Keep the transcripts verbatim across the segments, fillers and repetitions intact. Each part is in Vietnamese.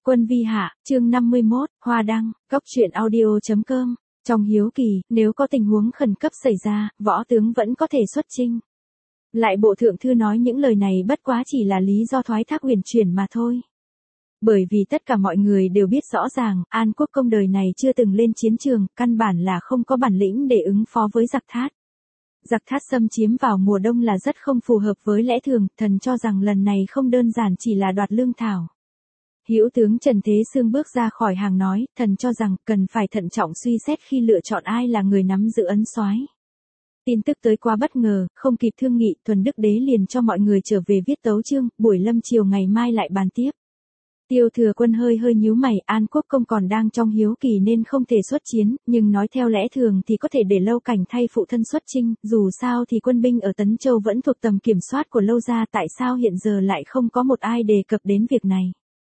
Quân vi hạ, chương năm mươi mốt, Hoa đăng, góc truyện audio.com. Trong hiếu kỳ, nếu có tình huống khẩn cấp xảy ra, võ tướng vẫn có thể xuất chinh. Lại bộ thượng thư nói những lời này bất quá chỉ là lý do thoái thác uyển chuyển mà thôi. Bởi vì tất cả mọi người đều biết rõ ràng, An Quốc công đời này chưa từng lên chiến trường, căn bản là không có bản lĩnh để ứng phó với giặc Thát. Giặc Thát xâm chiếm vào mùa đông là rất không phù hợp với lẽ thường, thần cho rằng lần này không đơn giản chỉ là đoạt lương thảo. Hữu tướng Trần Thế Sương bước ra khỏi hàng nói, thần cho rằng cần phải thận trọng suy xét khi lựa chọn ai là người nắm giữ ấn soái. Tin tức tới quá bất ngờ, không kịp thương nghị, Thuần Đức Đế liền cho mọi người trở về viết tấu chương, buổi lâm chiều ngày mai lại bàn tiếp. Tiêu Thừa Quân hơi hơi nhíu mày, An Quốc công còn đang trong hiếu kỳ nên không thể xuất chiến, nhưng nói theo lẽ thường thì có thể để Lâu Cảnh thay phụ thân xuất chinh, dù sao thì quân binh ở Tấn Châu vẫn thuộc tầm kiểm soát của Lâu gia, tại sao hiện giờ lại không có một ai đề cập đến việc này.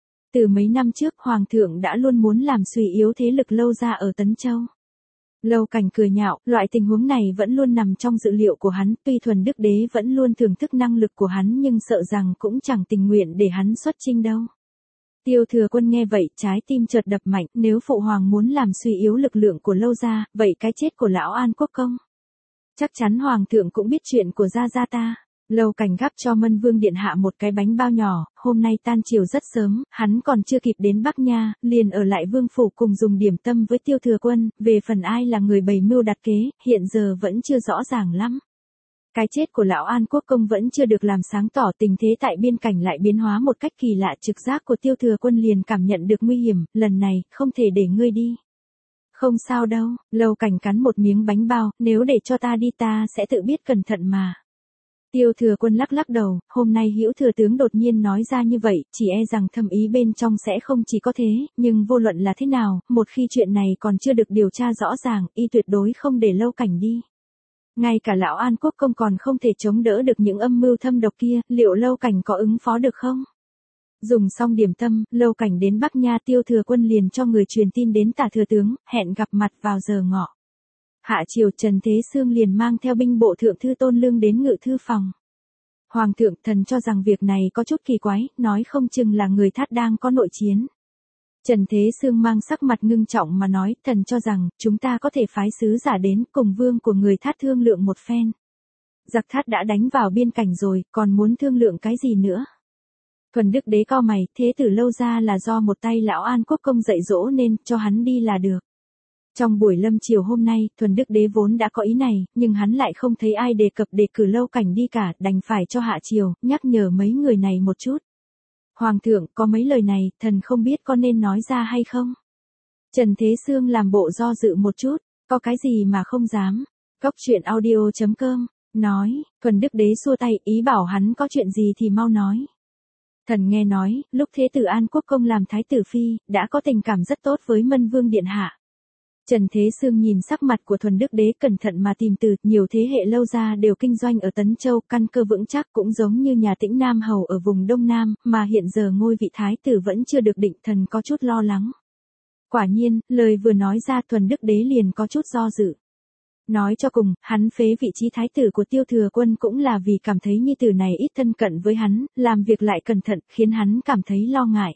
Từ mấy năm trước, Hoàng thượng đã luôn muốn làm suy yếu thế lực Lâu gia ở Tấn Châu. Lâu Cảnh cười nhạo, loại tình huống này vẫn luôn nằm trong dự liệu của hắn, tuy Thuần Đức Đế vẫn luôn thưởng thức năng lực của hắn nhưng sợ rằng cũng chẳng tình nguyện để hắn xuất chinh đâu. Tiêu Thừa Quân nghe vậy, trái tim chợt đập mạnh, nếu phụ hoàng muốn làm suy yếu lực lượng của Lâu gia, vậy cái chết của lão An Quốc công, chắc chắn hoàng thượng cũng biết chuyện của gia gia ta. Lâu Cảnh gắp cho Mân Vương điện hạ một cái bánh bao nhỏ, hôm nay tan chiều rất sớm, hắn còn chưa kịp đến Bắc Nha, liền ở lại vương phủ cùng dùng điểm tâm với Tiêu Thừa Quân, về phần ai là người bày mưu đặt kế, hiện giờ vẫn chưa rõ ràng lắm. Cái chết của lão An Quốc công vẫn chưa được làm sáng tỏ, tình thế tại biên cảnh lại biến hóa một cách kỳ lạ, trực giác của Tiêu Thừa Quân liền cảm nhận được nguy hiểm, lần này, không thể để ngươi đi. Không sao đâu, Lâu Cảnh cắn một miếng bánh bao, nếu để cho ta đi ta sẽ tự biết cẩn thận mà. Tiêu Thừa Quân lắc lắc đầu, hôm nay Hữu thừa tướng đột nhiên nói ra như vậy, chỉ e rằng thâm ý bên trong sẽ không chỉ có thế, nhưng vô luận là thế nào, một khi chuyện này còn chưa được điều tra rõ ràng, y tuyệt đối không để Lâu Cảnh đi. Ngay cả lão An Quốc công còn không thể chống đỡ được những âm mưu thâm độc kia, liệu Lâu Cảnh có ứng phó được không? Dùng xong điểm tâm, Lâu Cảnh đến Bắc Nha, Tiêu Thừa Quân liền cho người truyền tin đến Tả thừa tướng, hẹn gặp mặt vào giờ ngọ. Hạ chiều, Trần Thế Sương liền mang theo binh bộ thượng thư Tôn Lương đến ngự thư phòng. Hoàng thượng, thần cho rằng việc này có chút kỳ quái, nói không chừng là người Thát đang có nội chiến. Trần Thế Sương mang sắc mặt ngưng trọng mà nói, thần cho rằng, chúng ta có thể phái sứ giả đến cùng vương của người Thát thương lượng một phen. Giặc Thát đã đánh vào biên cảnh rồi, còn muốn thương lượng cái gì nữa? Thuần Đức Đế cau mày, thế tử Lâu gia là do một tay lão An Quốc công dạy dỗ nên, cho hắn đi là được. Trong buổi lâm chiều hôm nay, Thuần Đức Đế vốn đã có ý này, nhưng hắn lại không thấy ai đề cập đề cử Lâu Cảnh đi cả, đành phải cho Hạ chiều, nhắc nhở mấy người này một chút. Hoàng thượng, có mấy lời này, thần không biết có nên nói ra hay không? Trần Thế Sương làm bộ do dự một chút, có cái gì mà không dám. Góc truyện audio.com, nói, Thuần Đức Đế xua tay, ý bảo hắn có chuyện gì thì mau nói. Thần nghe nói, lúc thế tử An Quốc công làm thái tử phi, đã có tình cảm rất tốt với Mân Vương điện hạ. Trần Thế Sương nhìn sắc mặt của Thuần Đức Đế cẩn thận mà tìm từ, nhiều thế hệ Lâu gia đều kinh doanh ở Tấn Châu, căn cơ vững chắc cũng giống như nhà Tĩnh Nam Hầu ở vùng Đông Nam, mà hiện giờ ngôi vị thái tử vẫn chưa được định, thần có chút lo lắng. Quả nhiên, lời vừa nói ra Thuần Đức Đế liền có chút do dự. Nói cho cùng, hắn phế vị trí thái tử của Tiêu Thừa Quân cũng là vì cảm thấy nhi tử này ít thân cận với hắn, làm việc lại cẩn thận, khiến hắn cảm thấy lo ngại.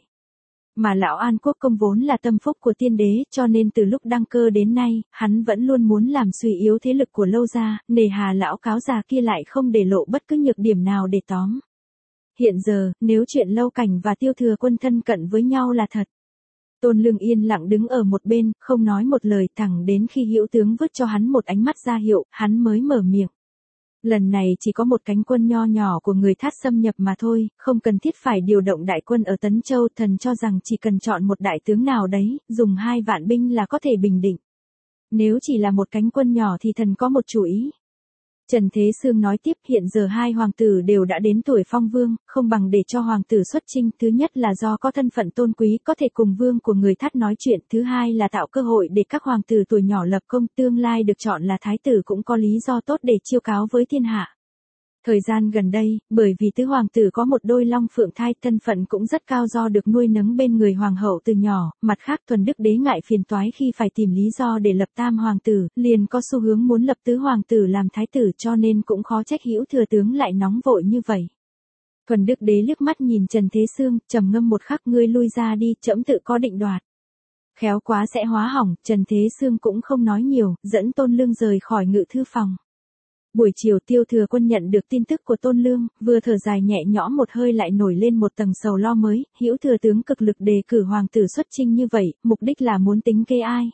Mà lão An Quốc công vốn là tâm phúc của tiên đế, cho nên từ lúc đăng cơ đến nay, hắn vẫn luôn muốn làm suy yếu thế lực của Lâu gia, nề hà lão cáo già kia lại không để lộ bất cứ nhược điểm nào để tóm. Hiện giờ, nếu chuyện Lâu Cảnh và Tiêu Thừa Quân thân cận với nhau là thật. Tôn Lương yên lặng đứng ở một bên, không nói một lời, thẳng đến khi Hữu tướng vứt cho hắn một ánh mắt ra hiệu, hắn mới mở miệng. Lần này chỉ có một cánh quân nho nhỏ của người Thát xâm nhập mà thôi, không cần thiết phải điều động đại quân ở Tấn Châu, thần cho rằng chỉ cần chọn một đại tướng nào đấy, dùng hai vạn binh là có thể bình định. Nếu chỉ là một cánh quân nhỏ thì thần có một chủ ý. Trần Thế Sương nói tiếp, hiện giờ hai hoàng tử đều đã đến tuổi phong vương, không bằng để cho hoàng tử xuất chinh, thứ nhất là do có thân phận tôn quý có thể cùng vương của người Thát nói chuyện, thứ hai là tạo cơ hội để các hoàng tử tuổi nhỏ lập công, tương lai được chọn là thái tử cũng có lý do tốt để chiêu cáo với thiên hạ. Thời gian gần đây, bởi vì tứ hoàng tử có một đôi long phượng thai, thân phận cũng rất cao do được nuôi nấng bên người hoàng hậu từ nhỏ, mặt khác Thuần Đức Đế ngại phiền toái khi phải tìm lý do để lập tam hoàng tử, liền có xu hướng muốn lập tứ hoàng tử làm thái tử, cho nên cũng khó trách Hữu thừa tướng lại nóng vội như vậy. Thuần Đức Đế liếc mắt nhìn Trần Thế Sương, trầm ngâm một khắc, ngươi lui ra đi, trẫm tự có định đoạt. Khéo quá sẽ hóa hỏng, Trần Thế Sương cũng không nói nhiều, dẫn Tôn Lương rời khỏi ngự thư phòng. Buổi chiều Tiêu Thừa Quân nhận được tin tức của Tôn Lương, vừa thở dài nhẹ nhõm một hơi lại nổi lên một tầng sầu lo mới, Hữu Thừa tướng cực lực đề cử hoàng tử xuất chinh như vậy, mục đích là muốn tính kế ai?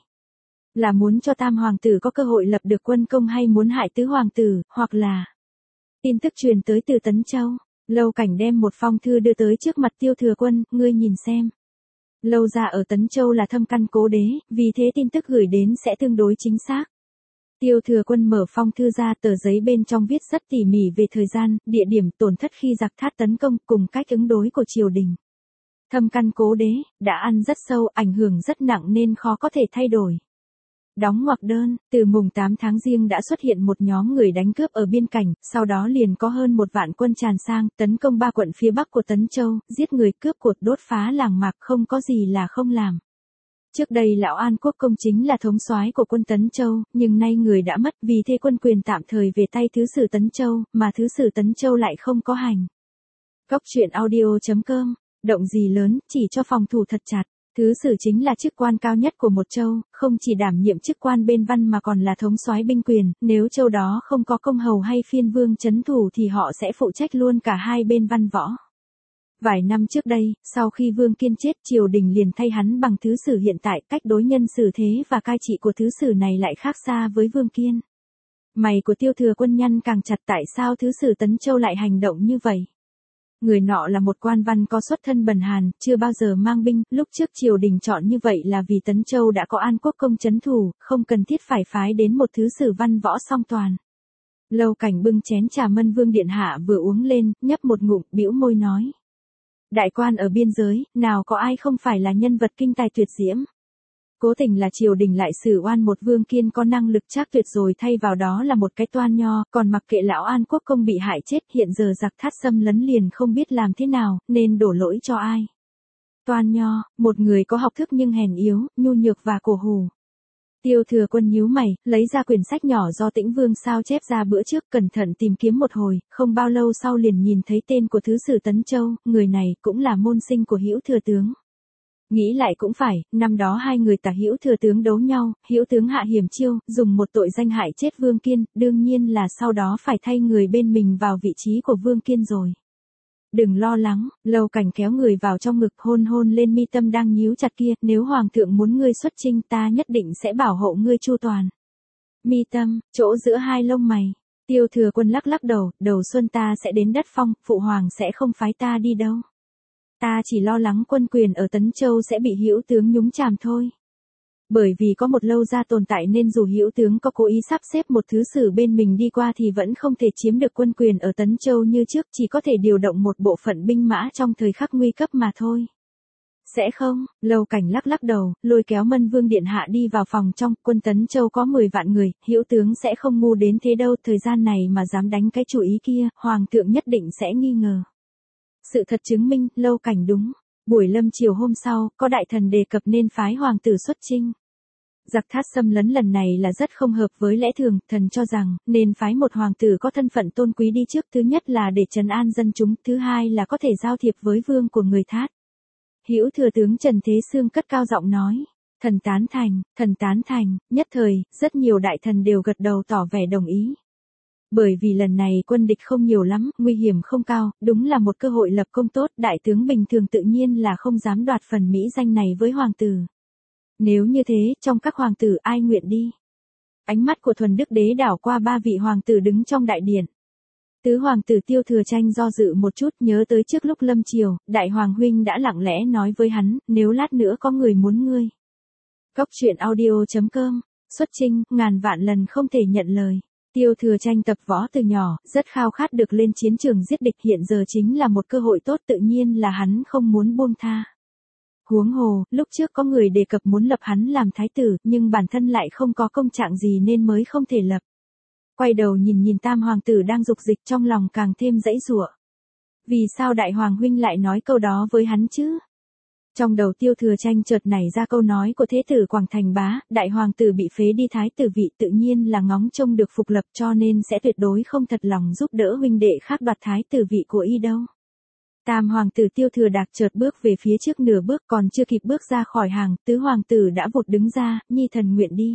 Là muốn cho tam hoàng tử có cơ hội lập được quân công hay muốn hại tứ hoàng tử, hoặc là... Tin tức truyền tới từ Tấn Châu, Lâu Cảnh đem một phong thư đưa tới trước mặt Tiêu Thừa Quân, ngươi nhìn xem. Lâu gia ở Tấn Châu là thâm căn cố đế, vì thế tin tức gửi đến sẽ tương đối chính xác. Tiêu Thừa Quân mở phong thư ra, tờ giấy bên trong viết rất tỉ mỉ về thời gian, địa điểm, tổn thất khi giặc Thát tấn công, cùng cách ứng đối của triều đình. Thâm căn cố đế, đã ăn rất sâu, ảnh hưởng rất nặng nên khó có thể thay đổi. Đóng ngoặc đơn, từ mùng tám tháng Giêng đã xuất hiện một nhóm người đánh cướp ở biên cảnh, sau đó liền có hơn một vạn quân tràn sang, tấn công ba quận phía bắc của Tấn Châu, giết người, cướp của, đốt phá làng mạc, không có gì là không làm. Trước đây lão An Quốc Công chính là thống soái của quân Tấn Châu, nhưng nay người đã mất, vì thế quân quyền tạm thời về tay thứ sử Tấn Châu, mà thứ sử Tấn Châu lại không có hành. Cốc truyện audio chấm com, động gì lớn, chỉ cho phòng thủ thật chặt. Thứ sử chính là chức quan cao nhất của một châu, không chỉ đảm nhiệm chức quan bên văn mà còn là thống soái binh quyền, nếu châu đó không có công hầu hay phiên vương trấn thủ thì họ sẽ phụ trách luôn cả hai bên văn võ. Vài năm trước đây, sau khi Vương Kiên chết, triều đình liền thay hắn bằng thứ sử hiện tại, cách đối nhân xử thế và cai trị của thứ sử này lại khác xa với Vương Kiên. Mày của Tiêu Thừa Quân nhăn càng chặt, tại sao thứ sử Tấn Châu lại hành động như vậy? Người nọ là một quan văn có xuất thân bần hàn, chưa bao giờ mang binh, lúc trước triều đình chọn như vậy là vì Tấn Châu đã có An Quốc Công trấn thủ, không cần thiết phải phái đến một thứ sử văn võ song toàn. Lâu Cảnh bưng chén trà Mân Vương điện hạ vừa uống lên, nhấp một ngụm, bĩu môi nói. Đại quan ở biên giới, nào có ai không phải là nhân vật kinh tài tuyệt diễm. Cố tình là triều đình lại xử oan một Vương Kiên có năng lực trác tuyệt rồi thay vào đó là một cái toan nho, còn mặc kệ lão An Quốc Công bị hại chết, hiện giờ giặc Thát xâm lấn liền không biết làm thế nào, nên đổ lỗi cho ai. Toan nho, một người có học thức nhưng hèn yếu, nhu nhược và cổ hủ. Tiêu Thừa Quân nhíu mày, lấy ra quyển sách nhỏ do Tĩnh Vương sao chép ra bữa trước, cẩn thận tìm kiếm một hồi, không bao lâu sau liền nhìn thấy tên của thứ sử Tấn Châu, người này cũng là môn sinh của Hữu Thừa tướng. Nghĩ lại cũng phải, năm đó hai người Tả Hữu Thừa tướng đấu nhau, Hữu tướng hạ hiểm chiêu, dùng một tội danh hại chết Vương Kiên, đương nhiên là sau đó phải thay người bên mình vào vị trí của Vương Kiên rồi. Đừng lo lắng, Lâu Cảnh kéo người vào trong ngực, hôn hôn lên mi tâm đang nhíu chặt kia, nếu hoàng thượng muốn ngươi xuất chinh ta nhất định sẽ bảo hộ ngươi chu toàn. Mi tâm, chỗ giữa hai lông mày. Tiêu Thừa Quân lắc lắc đầu, đầu xuân ta sẽ đến đất phong, phụ hoàng sẽ không phái ta đi đâu. Ta chỉ lo lắng quân quyền ở Tấn Châu sẽ bị Hữu tướng nhúng chàm thôi. Bởi vì có một Lâu gia tồn tại nên dù Hữu tướng có cố ý sắp xếp một thứ sử bên mình đi qua thì vẫn không thể chiếm được quân quyền ở Tấn Châu như trước, chỉ có thể điều động một bộ phận binh mã trong thời khắc nguy cấp mà thôi. Sẽ không, Lâu Cảnh lắc lắc đầu, lôi kéo Mân Vương điện hạ đi vào phòng trong, quân Tấn Châu có mười vạn người, Hữu tướng sẽ không ngu đến thế đâu, thời gian này mà dám đánh cái chủ ý kia, hoàng thượng nhất định sẽ nghi ngờ. Sự thật chứng minh, Lâu Cảnh đúng. Buổi lâm chiều hôm sau, có đại thần đề cập nên phái hoàng tử xuất chinh. Giặc Thát xâm lấn lần này là rất không hợp với lẽ thường, thần cho rằng, nên phái một hoàng tử có thân phận tôn quý đi trước, thứ nhất là để trấn an dân chúng, thứ hai là có thể giao thiệp với vương của người Thát. Hữu Thừa tướng Trần Thế Sương cất cao giọng nói, thần tán thành, thần tán thành, nhất thời, rất nhiều đại thần đều gật đầu tỏ vẻ đồng ý. Bởi vì lần này quân địch không nhiều lắm, nguy hiểm không cao, đúng là một cơ hội lập công tốt, đại tướng bình thường tự nhiên là không dám đoạt phần mỹ danh này với hoàng tử. Nếu như thế, trong các hoàng tử ai nguyện đi? Ánh mắt của Thuần Đức Đế đảo qua ba vị hoàng tử đứng trong đại điện. Tứ hoàng tử Tiêu Thừa Tranh do dự một chút, nhớ tới trước lúc lâm chiều, đại hoàng huynh đã lặng lẽ nói với hắn, nếu lát nữa có người muốn ngươi. Cốc truyện audio chấm com, xuất chinh, ngàn vạn lần không thể nhận lời. Tiêu Thừa Tranh tập võ từ nhỏ, rất khao khát được lên chiến trường giết địch, hiện giờ chính là một cơ hội tốt, tự nhiên là hắn không muốn buông tha. Huống hồ, lúc trước có người đề cập muốn lập hắn làm thái tử, nhưng bản thân lại không có công trạng gì nên mới không thể lập. Quay đầu nhìn nhìn tam hoàng tử đang dục dịch, trong lòng càng thêm dãy giụa. Vì sao đại hoàng huynh lại nói câu đó với hắn chứ? Trong đầu Tiêu Thừa Tranh chợt nảy ra câu nói của thế tử Quảng Thành Bá, đại hoàng tử bị phế đi thái tử vị tự nhiên là ngóng trông được phục lập cho nên sẽ tuyệt đối không thật lòng giúp đỡ huynh đệ khác đoạt thái tử vị của y đâu. Tam hoàng tử Tiêu Thừa Đạc chợt bước về phía trước nửa bước, còn chưa kịp bước ra khỏi hàng, tứ hoàng tử đã vụt đứng ra, nhi thần nguyện đi.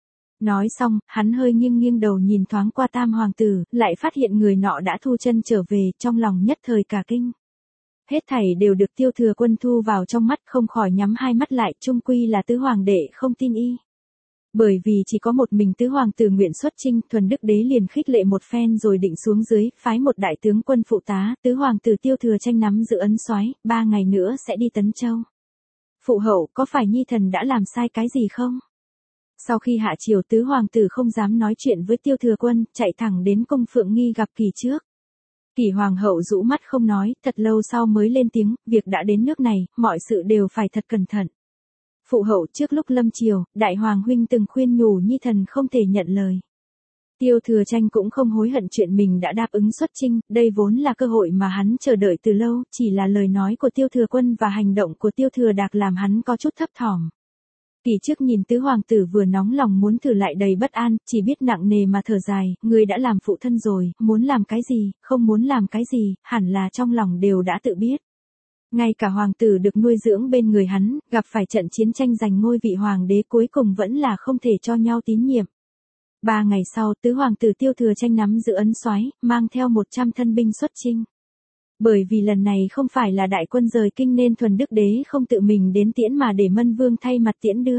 Nói xong, hắn hơi nghiêng nghiêng đầu nhìn thoáng qua Tam hoàng tử, lại phát hiện người nọ đã thu chân trở về, trong lòng nhất thời cả kinh. Hết thảy đều được Tiêu Thừa Quân thu vào trong mắt, không khỏi nhắm hai mắt lại, chung quy là tứ hoàng đệ không tin y. Bởi vì chỉ có một mình tứ hoàng tử nguyện xuất chinh, Thuần Đức Đế liền khích lệ một phen rồi định xuống dưới, phái một đại tướng quân phụ tá, tứ hoàng tử Tiêu Thừa Tranh nắm giữ ấn soái, ba ngày nữa sẽ đi Tấn Châu. Phụ hậu, có phải nhi thần đã làm sai cái gì không? Sau khi hạ triều, tứ hoàng tử không dám nói chuyện với Tiêu Thừa Quân, chạy thẳng đến cung Phượng Nghi gặp Kỳ trước. Kỳ hoàng hậu rũ mắt không nói, thật lâu sau mới lên tiếng, việc đã đến nước này, mọi sự đều phải thật cẩn thận. Phụ hậu, trước lúc lâm triều, đại hoàng huynh từng khuyên nhủ nhi thần không thể nhận lời. Tiêu Thừa Tranh cũng không hối hận chuyện mình đã đáp ứng xuất chinh, đây vốn là cơ hội mà hắn chờ đợi từ lâu, chỉ là lời nói của Tiêu Thừa Quân và hành động của Tiêu Thừa Đạc làm hắn có chút thấp thỏm. Kỳ trước nhìn tứ hoàng tử vừa nóng lòng muốn thử lại đầy bất an, chỉ biết nặng nề mà thở dài, người đã làm phụ thân rồi, muốn làm cái gì, không muốn làm cái gì, hẳn là trong lòng đều đã tự biết. Ngay cả hoàng tử được nuôi dưỡng bên người hắn, gặp phải trận chiến tranh giành ngôi vị hoàng đế cuối cùng vẫn là không thể cho nhau tín nhiệm. Ba ngày sau, tứ hoàng tử Tiêu Thừa Tranh nắm giữ ấn soái, mang theo một trăm thân binh xuất chinh. Bởi vì lần này không phải là đại quân rời kinh nên Thuần Đức Đế không tự mình đến tiễn mà để Mân Vương thay mặt tiễn đưa.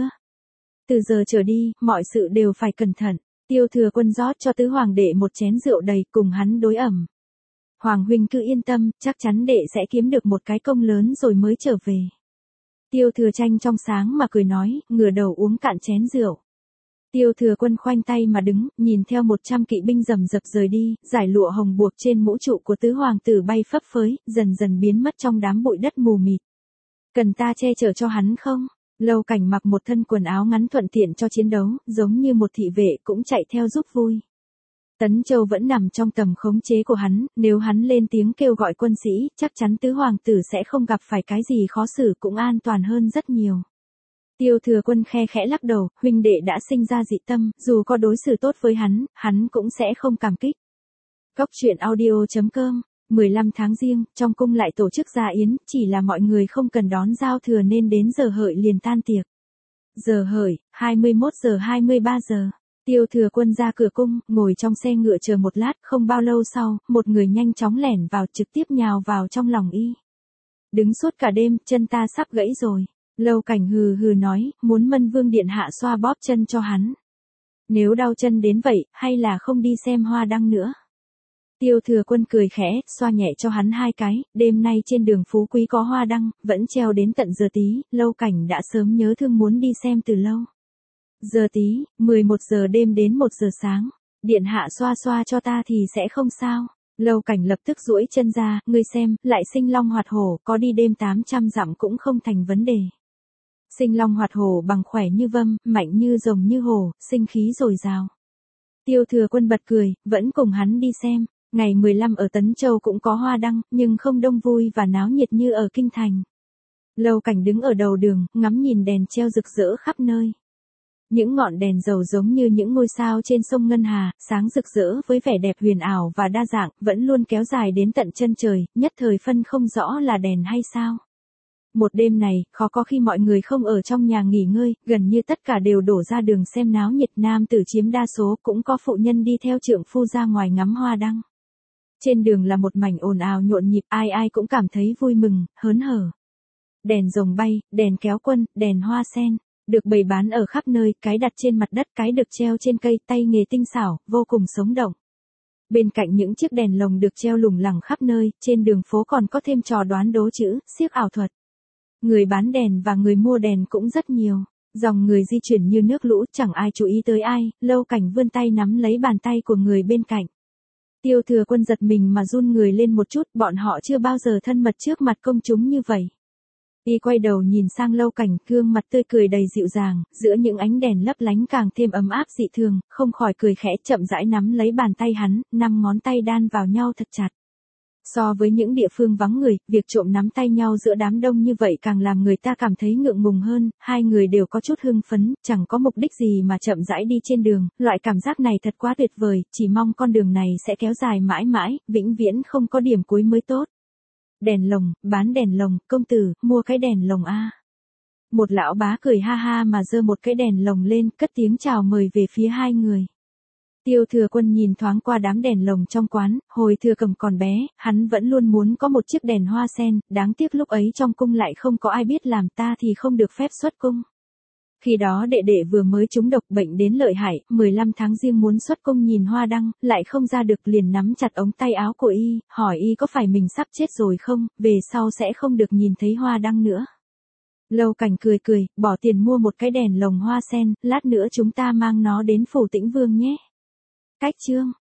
Từ giờ trở đi, mọi sự đều phải cẩn thận. Tiêu Thừa Quân rót cho tứ hoàng đệ một chén rượu đầy, cùng hắn đối ẩm. Hoàng huynh cứ yên tâm, chắc chắn đệ sẽ kiếm được một cái công lớn rồi mới trở về. Tiêu Thừa Tranh trong sáng mà cười nói, ngửa đầu uống cạn chén rượu. Tiêu Thừa Quân khoanh tay mà đứng, nhìn theo một trăm kỵ binh rầm rập rời đi, giải lụa hồng buộc trên mũ trụ của tứ hoàng tử bay phấp phới, dần dần biến mất trong đám bụi đất mù mịt. Cần ta che chở cho hắn không? Lâu Cảnh mặc một thân quần áo ngắn thuận tiện cho chiến đấu, giống như một thị vệ cũng chạy theo giúp vui. Tấn Châu vẫn nằm trong tầm khống chế của hắn, nếu hắn lên tiếng kêu gọi quân sĩ, chắc chắn tứ hoàng tử sẽ không gặp phải cái gì khó xử, cũng an toàn hơn rất nhiều. Tiêu Thừa Quân khe khẽ lắc đầu, huynh đệ đã sinh ra dị tâm, dù có đối xử tốt với hắn, hắn cũng sẽ không cảm kích. Cốc truyện audio chấm com, mười lăm tháng Giêng, trong cung lại tổ chức gia yến, chỉ là mọi người không cần đón giao thừa nên đến giờ hợi liền tan tiệc. Giờ hợi, hai mươi mốt giờ hai mươi ba giờ. Tiêu Thừa Quân ra cửa cung, ngồi trong xe ngựa chờ một lát, không bao lâu sau, một người nhanh chóng lẻn vào trực tiếp nhào vào trong lòng y. Đứng suốt cả đêm, chân ta sắp gãy rồi. Lâu Cảnh hừ hừ nói, muốn Mân Vương điện hạ xoa bóp chân cho hắn. Nếu đau chân đến vậy, hay là không đi xem hoa đăng nữa. Tiêu Thừa Quân cười khẽ, xoa nhẹ cho hắn hai cái, đêm nay trên đường Phú Quý có hoa đăng, vẫn treo đến tận giờ tí, Lâu Cảnh đã sớm nhớ thương muốn đi xem từ lâu. Giờ tí, mười một giờ đêm đến một giờ sáng, điện hạ xoa xoa cho ta thì sẽ không sao. Lâu Cảnh lập tức duỗi chân ra, ngươi xem, lại sinh long hoạt hổ, có đi đêm tám trăm dặm cũng không thành vấn đề. Sinh long hoạt hổ bằng khỏe như vâm, mạnh như rồng như hổ, sinh khí dồi dào. Tiêu Thừa Quân bật cười, vẫn cùng hắn đi xem. Ngày mười lăm ở Tấn Châu cũng có hoa đăng, nhưng không đông vui và náo nhiệt như ở Kinh Thành. Lâu Cảnh đứng ở đầu đường, ngắm nhìn đèn treo rực rỡ khắp nơi. Những ngọn đèn dầu giống như những ngôi sao trên sông Ngân Hà, sáng rực rỡ với vẻ đẹp huyền ảo và đa dạng, vẫn luôn kéo dài đến tận chân trời, nhất thời phân không rõ là đèn hay sao. Một đêm này, khó có khi mọi người không ở trong nhà nghỉ ngơi, gần như tất cả đều đổ ra đường xem náo nhiệt, nam tử chiếm đa số, cũng có phụ nhân đi theo trượng phu ra ngoài ngắm hoa đăng. Trên đường là một mảnh ồn ào nhộn nhịp, ai ai cũng cảm thấy vui mừng, hớn hở. Đèn rồng bay, đèn kéo quân, đèn hoa sen, được bày bán ở khắp nơi, cái đặt trên mặt đất, cái được treo trên cây, tay nghề tinh xảo, vô cùng sống động. Bên cạnh những chiếc đèn lồng được treo lủng lẳng khắp nơi, trên đường phố còn có thêm trò đoán đố chữ, xiếc ảo thuật. Người bán đèn và người mua đèn cũng rất nhiều. Dòng người di chuyển như nước lũ, chẳng ai chú ý tới ai, Lâu Cảnh vươn tay nắm lấy bàn tay của người bên cạnh. Tiêu Thừa Quân giật mình mà run người lên một chút, bọn họ chưa bao giờ thân mật trước mặt công chúng như vậy. Y quay đầu nhìn sang Lâu Cảnh, gương mặt tươi cười đầy dịu dàng, giữa những ánh đèn lấp lánh càng thêm ấm áp dị thường, không khỏi cười khẽ, chậm rãi nắm lấy bàn tay hắn, năm ngón tay đan vào nhau thật chặt. So với những địa phương vắng người, việc trộm nắm tay nhau giữa đám đông như vậy càng làm người ta cảm thấy ngượng ngùng hơn, hai người đều có chút hưng phấn, chẳng có mục đích gì mà chậm rãi đi trên đường, loại cảm giác này thật quá tuyệt vời, chỉ mong con đường này sẽ kéo dài mãi mãi, vĩnh viễn không có điểm cuối mới tốt. Đèn lồng, bán đèn lồng, công tử, mua cái đèn lồng a. Một lão bá cười ha ha mà giơ một cái đèn lồng lên, cất tiếng chào mời về phía hai người. Tiêu Thừa Quân nhìn thoáng qua đám đèn lồng trong quán, hồi Thừa Cầm còn bé, hắn vẫn luôn muốn có một chiếc đèn hoa sen, đáng tiếc lúc ấy trong cung lại không có ai biết làm, ta thì không được phép xuất cung. Khi đó đệ đệ vừa mới trúng độc bệnh đến lợi hại, mười lăm tháng riêng muốn xuất cung nhìn hoa đăng, lại không ra được, liền nắm chặt ống tay áo của y, hỏi y có phải mình sắp chết rồi không, về sau sẽ không được nhìn thấy hoa đăng nữa. Lâu Cảnh cười cười, bỏ tiền mua một cái đèn lồng hoa sen, lát nữa chúng ta mang nó đến phủ Tĩnh Vương nhé. Cách chương